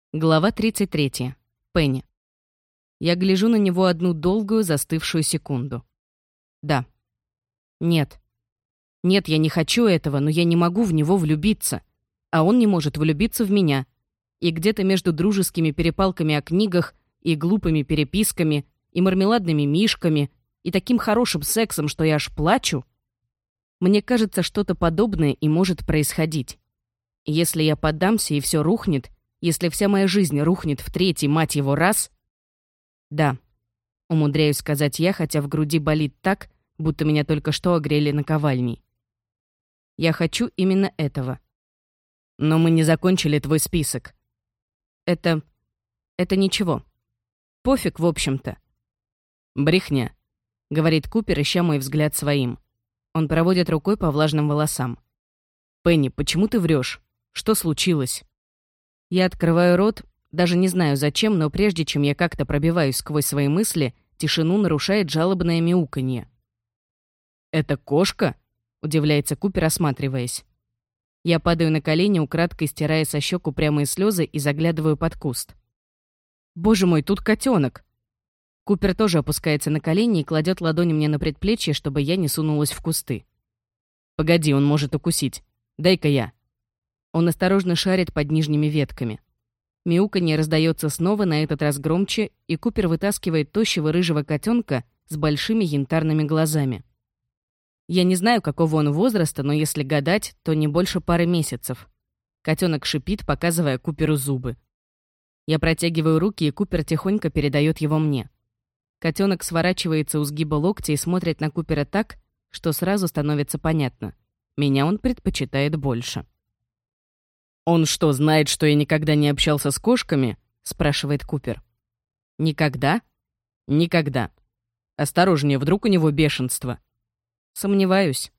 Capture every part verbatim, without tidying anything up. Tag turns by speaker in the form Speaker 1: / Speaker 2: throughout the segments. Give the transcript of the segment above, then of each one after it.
Speaker 1: Глава тридцать третья. Пенни. Я гляжу на него одну долгую застывшую секунду. Да. Нет. Нет, я не хочу этого, но я не могу в него влюбиться. А он не может влюбиться в меня. И где-то между дружескими перепалками о книгах и глупыми переписками, и мармеладными мишками, и таким хорошим сексом, что я аж плачу, мне кажется, что-то подобное и может происходить. И если я поддамся и все рухнет, если вся моя жизнь рухнет в третий, мать его, раз... Да, умудряюсь сказать я, хотя в груди болит так, будто меня только что огрели наковальней. Я хочу именно этого. Но мы не закончили твой список. Это... это ничего. Пофиг, в общем-то. Брехня, говорит Купер, ища мой взгляд своим. Он проводит рукой по влажным волосам. Пенни, почему ты врешь? Что случилось? Я открываю рот, даже не знаю зачем, но прежде чем я как-то пробиваюсь сквозь свои мысли, тишину нарушает жалобное мяуканье. «Это кошка?» — удивляется Купер, осматриваясь. Я падаю на колени, украдкой стирая со щек упрямые слезы и заглядываю под куст. «Боже мой, тут котенок!» Купер тоже опускается на колени и кладет ладони мне на предплечье, чтобы я не сунулась в кусты. «Погоди, он может укусить. Дай-ка я». Он осторожно шарит под нижними ветками. Мяуканье раздается снова, на этот раз громче, и Купер вытаскивает тощего рыжего котенка с большими янтарными глазами. Я не знаю, какого он возраста, но если гадать, то не больше пары месяцев. Котенок шипит, показывая Куперу зубы. Я протягиваю руки, и Купер тихонько передает его мне. Котенок сворачивается у сгиба локтя и смотрит на Купера так, что сразу становится понятно. Меня он предпочитает больше. «Он что, знает, что я никогда не общался с кошками?» — спрашивает Купер. «Никогда?» «Никогда. Осторожнее, вдруг у него бешенство». «Сомневаюсь».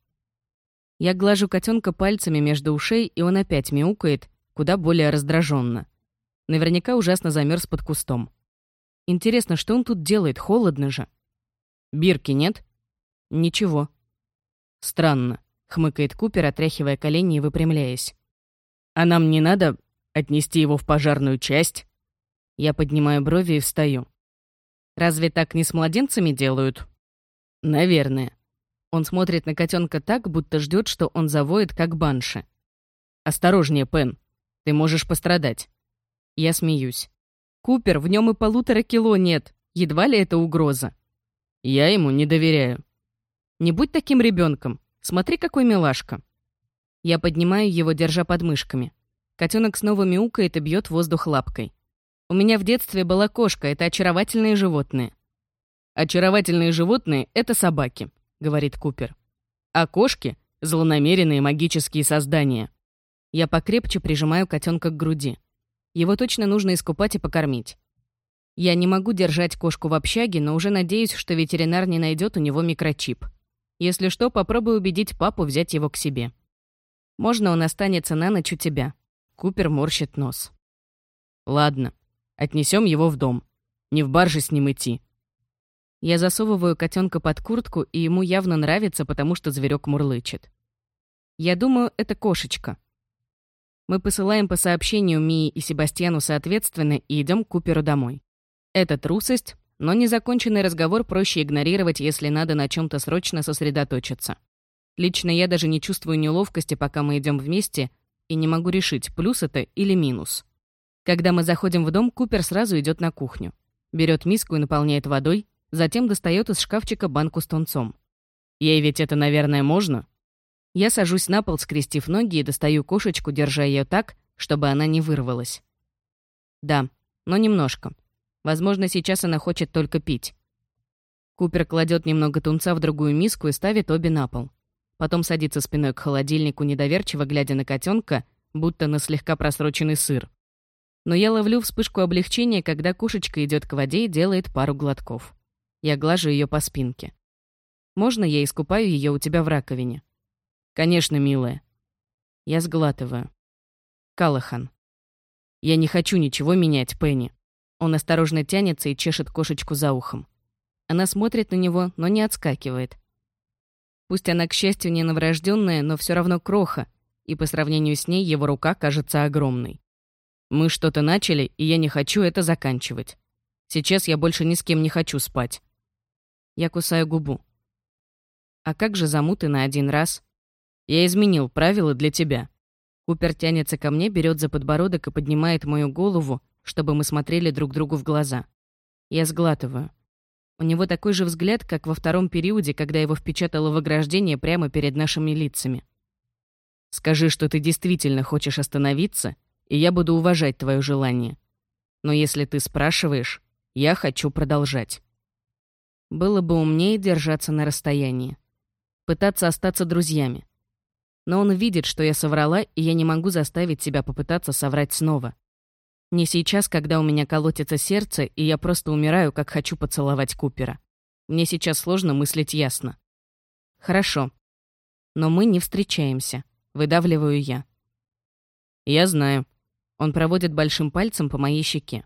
Speaker 1: Я глажу котенка пальцами между ушей, и он опять мяукает, куда более раздраженно. Наверняка ужасно замерз под кустом. Интересно, что он тут делает? Холодно же. «Бирки нет?» «Ничего». «Странно», — хмыкает Купер, отряхивая колени и выпрямляясь. «А нам не надо отнести его в пожарную часть?» Я поднимаю брови и встаю. «Разве так не с младенцами делают?» «Наверное». Он смотрит на котенка так, будто ждет, что он завоет, как банши. «Осторожнее, Пен. Ты можешь пострадать». Я смеюсь. «Купер, в нем и полутора кило нет. Едва ли это угроза?» «Я ему не доверяю». «Не будь таким ребенком. Смотри, какой милашка». Я поднимаю его, держа под мышками. Котенок снова мяукает и бьет воздух лапкой. У меня в детстве была кошка, это очаровательные животные. «Очаровательные животные — это собаки», — говорит Купер. «А кошки — злонамеренные магические создания». Я покрепче прижимаю котенка к груди. Его точно нужно искупать и покормить. Я не могу держать кошку в общаге, но уже надеюсь, что ветеринар не найдет у него микрочип. Если что, попробую убедить папу взять его к себе. Можно он останется на ночь у тебя?» Купер морщит нос. «Ладно, отнесем его в дом. Не в бар же с ним идти». Я засовываю котенка под куртку, и ему явно нравится, потому что зверек мурлычет. Я думаю, это кошечка. Мы посылаем по сообщению Мии и Себастьяну соответственно и идем к Куперу домой. Это трусость, но незаконченный разговор проще игнорировать, если надо на чем-то срочно сосредоточиться. Лично я даже не чувствую неловкости, пока мы идем вместе, и не могу решить, плюс это или минус. Когда мы заходим в дом, Купер сразу идет на кухню. Берет миску и наполняет водой, затем достает из шкафчика банку с тунцом. «Ей ведь это, наверное, можно?» Я сажусь на пол, скрестив ноги, и достаю кошечку, держа ее так, чтобы она не вырвалась. Да, но немножко. Возможно, сейчас она хочет только пить. Купер кладет немного тунца в другую миску и ставит обе на пол. Потом садится спиной к холодильнику, недоверчиво глядя на котенка, будто на слегка просроченный сыр. Но я ловлю вспышку облегчения, когда кошечка идет к воде и делает пару глотков. Я глажу ее по спинке. «Можно я искупаю ее у тебя в раковине?» «Конечно, милая». Я сглатываю. Калахан. «Я не хочу ничего менять, Пенни». Он осторожно тянется и чешет кошечку за ухом. Она смотрит на него, но не отскакивает. Пусть она, к счастью, не новорожденная, но все равно кроха, и по сравнению с ней его рука кажется огромной. Мы что-то начали, и я не хочу это заканчивать. Сейчас я больше ни с кем не хочу спать. Я кусаю губу. А как же замуты на один раз? Я изменил правила для тебя. Купер тянется ко мне, берет за подбородок и поднимает мою голову, чтобы мы смотрели друг другу в глаза. Я сглатываю. У него такой же взгляд, как во втором периоде, когда его впечатало в ограждение прямо перед нашими лицами. Скажи, что ты действительно хочешь остановиться, и я буду уважать твое желание. Но если ты спрашиваешь, я хочу продолжать. Было бы умнее держаться на расстоянии. Пытаться остаться друзьями. Но он видит, что я соврала, и я не могу заставить себя попытаться соврать снова. Не сейчас, когда у меня колотится сердце, и я просто умираю, как хочу поцеловать Купера. Мне сейчас сложно мыслить ясно. Хорошо. Но мы не встречаемся. Выдавливаю я. Я знаю. Он проводит большим пальцем по моей щеке.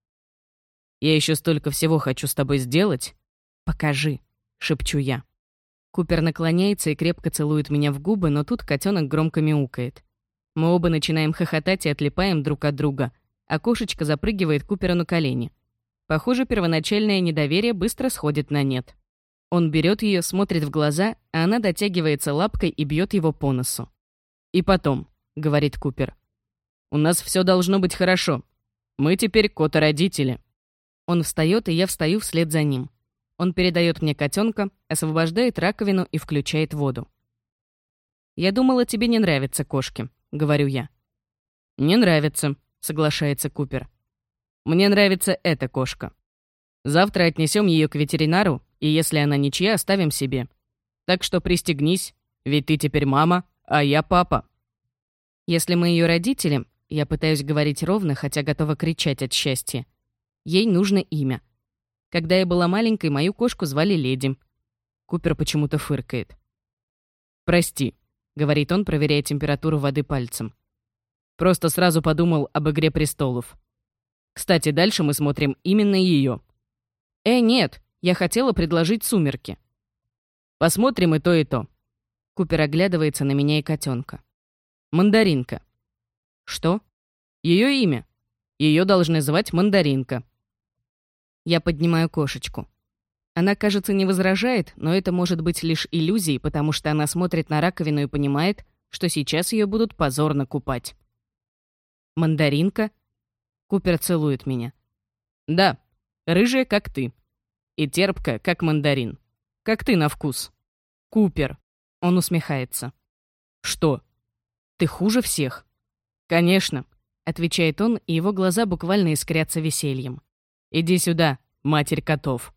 Speaker 1: Я еще столько всего хочу с тобой сделать. Покажи, шепчу я. Купер наклоняется и крепко целует меня в губы, но тут котенок громко мяукает. Мы оба начинаем хохотать и отлипаем друг от друга, а кошечка запрыгивает Куперу на колени. Похоже, первоначальное недоверие быстро сходит на нет. Он берет ее, смотрит в глаза, а она дотягивается лапкой и бьет его по носу. «И потом», — говорит Купер, — «у нас все должно быть хорошо. Мы теперь кота-родители». Он встает, и я встаю вслед за ним. Он передает мне котенка, освобождает раковину и включает воду. «Я думала, тебе не нравятся кошки», — говорю я. «Не нравится», — соглашается Купер. «Мне нравится эта кошка. Завтра отнесем ее к ветеринару, и если она ничья, оставим себе. Так что пристегнись, ведь ты теперь мама, а я папа». Если мы ее родители, я пытаюсь говорить ровно, хотя готова кричать от счастья. Ей нужно имя. Когда я была маленькой, мою кошку звали Леди. Купер почему-то фыркает. «Прости», — говорит он, проверяя температуру воды пальцем. «Просто сразу подумал об «Игре престолов». Кстати, дальше мы смотрим именно ее. «Э, нет, я хотела предложить «Сумерки». Посмотрим и то, и то». Купер оглядывается на меня и котенка. «Мандаринка». «Что?» «Ее имя. Ее должны звать Мандаринка». Я поднимаю кошечку. Она, кажется, не возражает, но это может быть лишь иллюзией, потому что она смотрит на раковину и понимает, что сейчас ее будут позорно купать. «Мандаринка?» Купер целует меня. «Да, рыжая, как ты. И терпкая, как мандарин. Как ты на вкус». «Купер!» Он усмехается. «Что? Ты хуже всех?» «Конечно», — отвечает он, и его глаза буквально искрятся весельем. «Иди сюда, матерь котов».